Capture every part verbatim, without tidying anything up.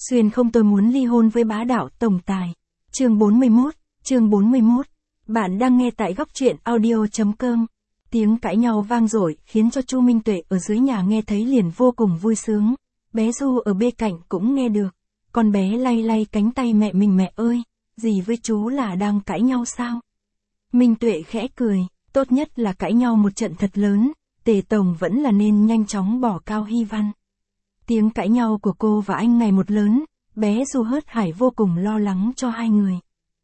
Xuyên không, tôi muốn ly hôn với bá đạo tổng tài. Chương bốn mươi mốt, chương bốn mươi mốt. Bạn đang nghe tại góc truyện audio chấm com. Tiếng cãi nhau vang dội khiến cho Chu Minh Tuệ ở dưới nhà nghe thấy liền vô cùng vui sướng. Bé Du ở bên cạnh cũng nghe được. Con bé lay lay cánh tay mẹ mình, mẹ ơi, dì với chú là đang cãi nhau sao? Minh Tuệ khẽ cười, tốt nhất là cãi nhau một trận thật lớn, Tề Tổng vẫn là nên nhanh chóng bỏ Cao Hy Văn. Tiếng cãi nhau của cô và anh ngày một lớn, bé Du hớt hải vô cùng lo lắng cho hai người.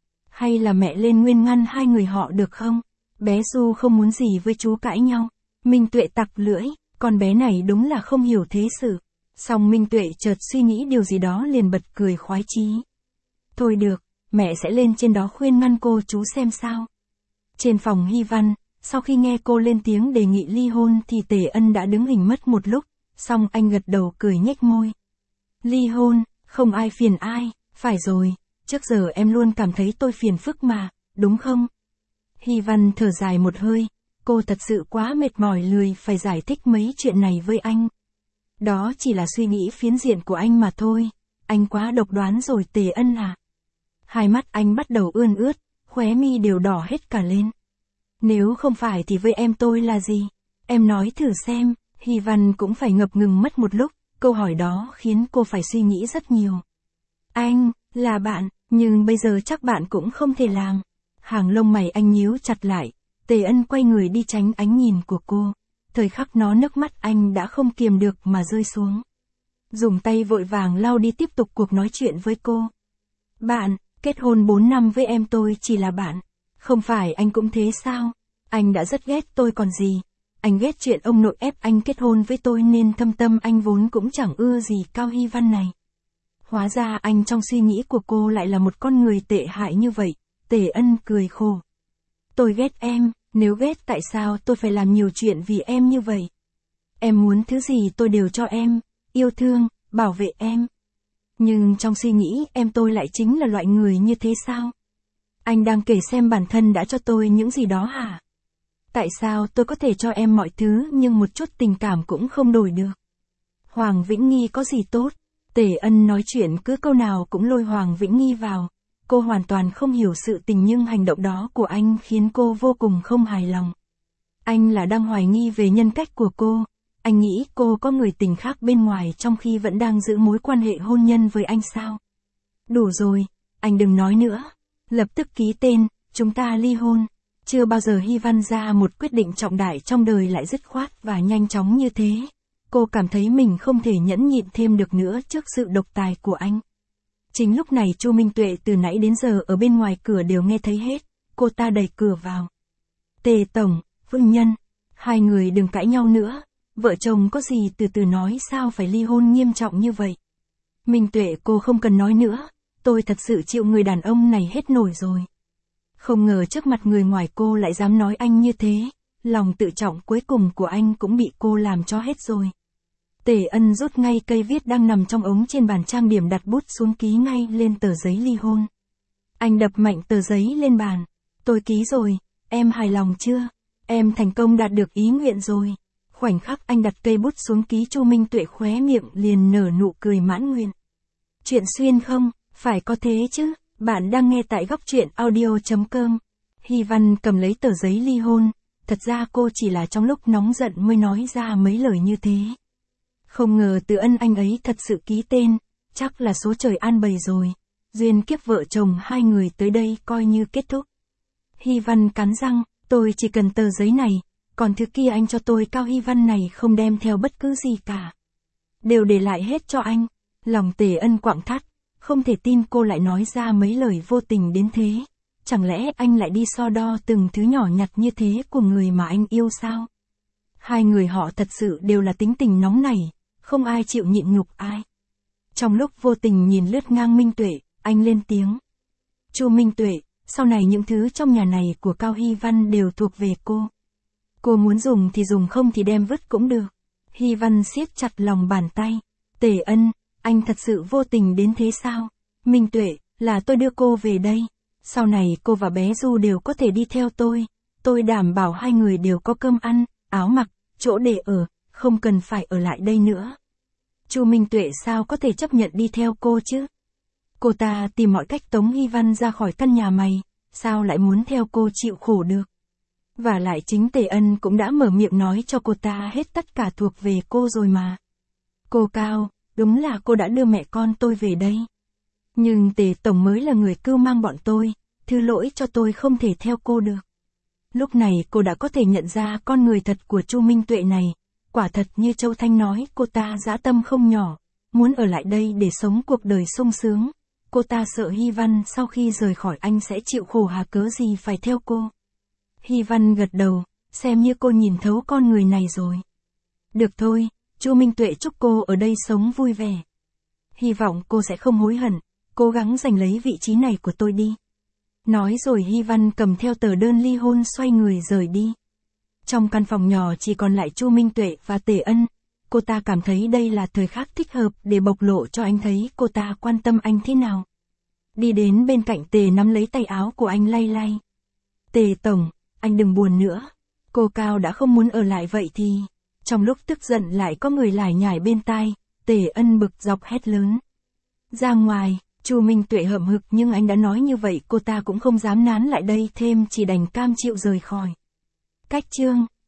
Hay là mẹ lên nguyên ngăn hai người họ được không? Bé Du không muốn gì với chú cãi nhau. Minh Tuệ tặc lưỡi, con bé này đúng là không hiểu thế sự. Xong Minh Tuệ chợt suy nghĩ điều gì đó liền bật cười khoái chí. Thôi được, mẹ sẽ lên trên đó khuyên ngăn cô chú xem sao. Trên phòng Hy Văn, sau khi nghe cô lên tiếng đề nghị ly hôn thì Tề Ân đã đứng hình mất một lúc, xong anh gật đầu cười nhếch môi. Ly hôn, không ai phiền ai, phải rồi, trước giờ em luôn cảm thấy tôi phiền phức mà, đúng không? Hy Văn thở dài một hơi, cô thật sự quá mệt mỏi lười phải giải thích mấy chuyện này với anh. Đó chỉ là suy nghĩ phiến diện của anh mà thôi, anh quá độc đoán rồi Tề Ân à. Hai mắt anh bắt đầu ươn ướt, khóe mi đều đỏ hết cả lên. Nếu không phải thì với em tôi là gì? Em nói thử xem. Hy Văn cũng phải ngập ngừng mất một lúc, câu hỏi đó khiến cô phải suy nghĩ rất nhiều. Anh, là bạn, nhưng bây giờ chắc bạn cũng không thể làm. Hàng lông mày anh nhíu chặt lại, Tề Ân quay người đi tránh ánh nhìn của cô. Thời khắc nó nước mắt anh đã không kiềm được mà rơi xuống. Dùng tay vội vàng lau đi tiếp tục cuộc nói chuyện với cô. Bạn, kết hôn bốn năm với em tôi chỉ là bạn. Không phải anh cũng thế sao? Anh đã rất ghét tôi còn gì. Anh ghét chuyện ông nội ép anh kết hôn với tôi nên thâm tâm anh vốn cũng chẳng ưa gì Cao Hy Văn này. Hóa ra anh trong suy nghĩ của cô lại là một con người tệ hại như vậy. Tề Ân cười khổ. Tôi ghét em, nếu ghét tại sao tôi phải làm nhiều chuyện vì em như vậy? Em muốn thứ gì tôi đều cho em, yêu thương, bảo vệ em. Nhưng trong suy nghĩ em tôi lại chính là loại người như thế sao? Anh đang kể xem bản thân đã cho tôi những gì đó hả? Tại sao tôi có thể cho em mọi thứ nhưng một chút tình cảm cũng không đổi được? Hoàng Vĩnh Nghi có gì tốt? Tề Ân nói chuyện cứ câu nào cũng lôi Hoàng Vĩnh Nghi vào. Cô hoàn toàn không hiểu sự tình nhưng hành động đó của anh khiến cô vô cùng không hài lòng. Anh là đang hoài nghi về nhân cách của cô. Anh nghĩ cô có người tình khác bên ngoài trong khi vẫn đang giữ mối quan hệ hôn nhân với anh sao? Đủ rồi, anh đừng nói nữa. Lập tức ký tên, chúng ta ly hôn. Chưa bao giờ Hy Văn ra một quyết định trọng đại trong đời lại dứt khoát và nhanh chóng như thế. Cô cảm thấy mình không thể nhẫn nhịn thêm được nữa trước sự độc tài của anh. Chính lúc này Chu Minh Tuệ từ nãy đến giờ ở bên ngoài cửa đều nghe thấy hết. Cô ta đẩy cửa vào. Tề Tổng, Vương Nhân, hai người đừng cãi nhau nữa. Vợ chồng có gì từ từ nói, sao phải ly hôn nghiêm trọng như vậy? Minh Tuệ, cô không cần nói nữa. Tôi thật sự chịu người đàn ông này hết nổi rồi. Không ngờ trước mặt người ngoài cô lại dám nói anh như thế. Lòng tự trọng cuối cùng của anh cũng bị cô làm cho hết rồi. Tề Ân rút ngay cây viết đang nằm trong ống trên bàn trang điểm, đặt bút xuống ký ngay lên tờ giấy ly hôn. Anh đập mạnh tờ giấy lên bàn. Tôi ký rồi, em hài lòng chưa? Em thành công đạt được ý nguyện rồi. Khoảnh khắc anh đặt cây bút xuống ký, Chu Minh Tuệ khóe miệng liền nở nụ cười mãn nguyện. Chuyện xuyên không, phải có thế chứ. Bạn đang nghe tại góc truyện audio chấm com. Hy Văn cầm lấy tờ giấy ly hôn. Thật ra cô chỉ là trong lúc nóng giận mới nói ra mấy lời như thế. Không ngờ Từ Ân anh ấy thật sự ký tên. Chắc là số trời an bày rồi. Duyên kiếp vợ chồng hai người tới đây coi như kết thúc. Hy Văn cắn răng, tôi chỉ cần tờ giấy này. Còn thứ kia anh cho tôi. Cao Hy Văn này không đem theo bất cứ gì cả. Đều để lại hết cho anh. Lòng Tề Ân quặn thắt. Không thể tin cô lại nói ra mấy lời vô tình đến thế. Chẳng lẽ anh lại đi so đo từng thứ nhỏ nhặt như thế của người mà anh yêu sao? Hai người họ thật sự đều là tính tình nóng nảy, không ai chịu nhịn nhục ai. Trong lúc vô tình nhìn lướt ngang Minh Tuệ, anh lên tiếng. Chu Minh Tuệ, sau này những thứ trong nhà này của Cao Hy Văn đều thuộc về cô. Cô muốn dùng thì dùng, không thì đem vứt cũng được. Hy Văn siết chặt lòng bàn tay. Tề Ân, anh thật sự vô tình đến thế sao? Minh Tuệ, là tôi đưa cô về đây. Sau này cô và bé Du đều có thể đi theo tôi. Tôi đảm bảo hai người đều có cơm ăn, áo mặc, chỗ để ở, không cần phải ở lại đây nữa. Chu Minh Tuệ sao có thể chấp nhận đi theo cô chứ? Cô ta tìm mọi cách tống Hy Văn ra khỏi căn nhà mày, sao lại muốn theo cô chịu khổ được? Và lại chính Tề Ân cũng đã mở miệng nói cho cô ta hết tất cả thuộc về cô rồi mà. Cô Cao, đúng là cô đã đưa mẹ con tôi về đây. Nhưng Tề Tổng mới là người cưu mang bọn tôi, thứ lỗi cho tôi không thể theo cô được. Lúc này cô đã có thể nhận ra con người thật của Chu Minh Tuệ này, quả thật như Châu Thanh nói, cô ta dã tâm không nhỏ, muốn ở lại đây để sống cuộc đời sung sướng. Cô ta sợ Hy Văn sau khi rời khỏi anh sẽ chịu khổ, hà cớ gì phải theo cô. Hy Văn gật đầu, xem như cô nhìn thấu con người này rồi. Được thôi, Chu Minh Tuệ chúc cô ở đây sống vui vẻ. Hy vọng cô sẽ không hối hận, cố gắng giành lấy vị trí này của tôi đi. Nói rồi Hy Văn cầm theo tờ đơn ly hôn xoay người rời đi. Trong căn phòng nhỏ chỉ còn lại Chu Minh Tuệ và Tề Ân, cô ta cảm thấy đây là thời khắc thích hợp để bộc lộ cho anh thấy cô ta quan tâm anh thế nào. Đi đến bên cạnh Tề nắm lấy tay áo của anh lay lay. Tề Tổng, anh đừng buồn nữa. Cô Cao đã không muốn ở lại vậy thì... Trong lúc tức giận lại có người lải nhải bên tai, Tề Ân bực dọc hét lớn. Ra ngoài, Chu Minh Tuệ hậm hực nhưng anh đã nói như vậy cô ta cũng không dám nán lại đây thêm, chỉ đành cam chịu rời khỏi. Cách chương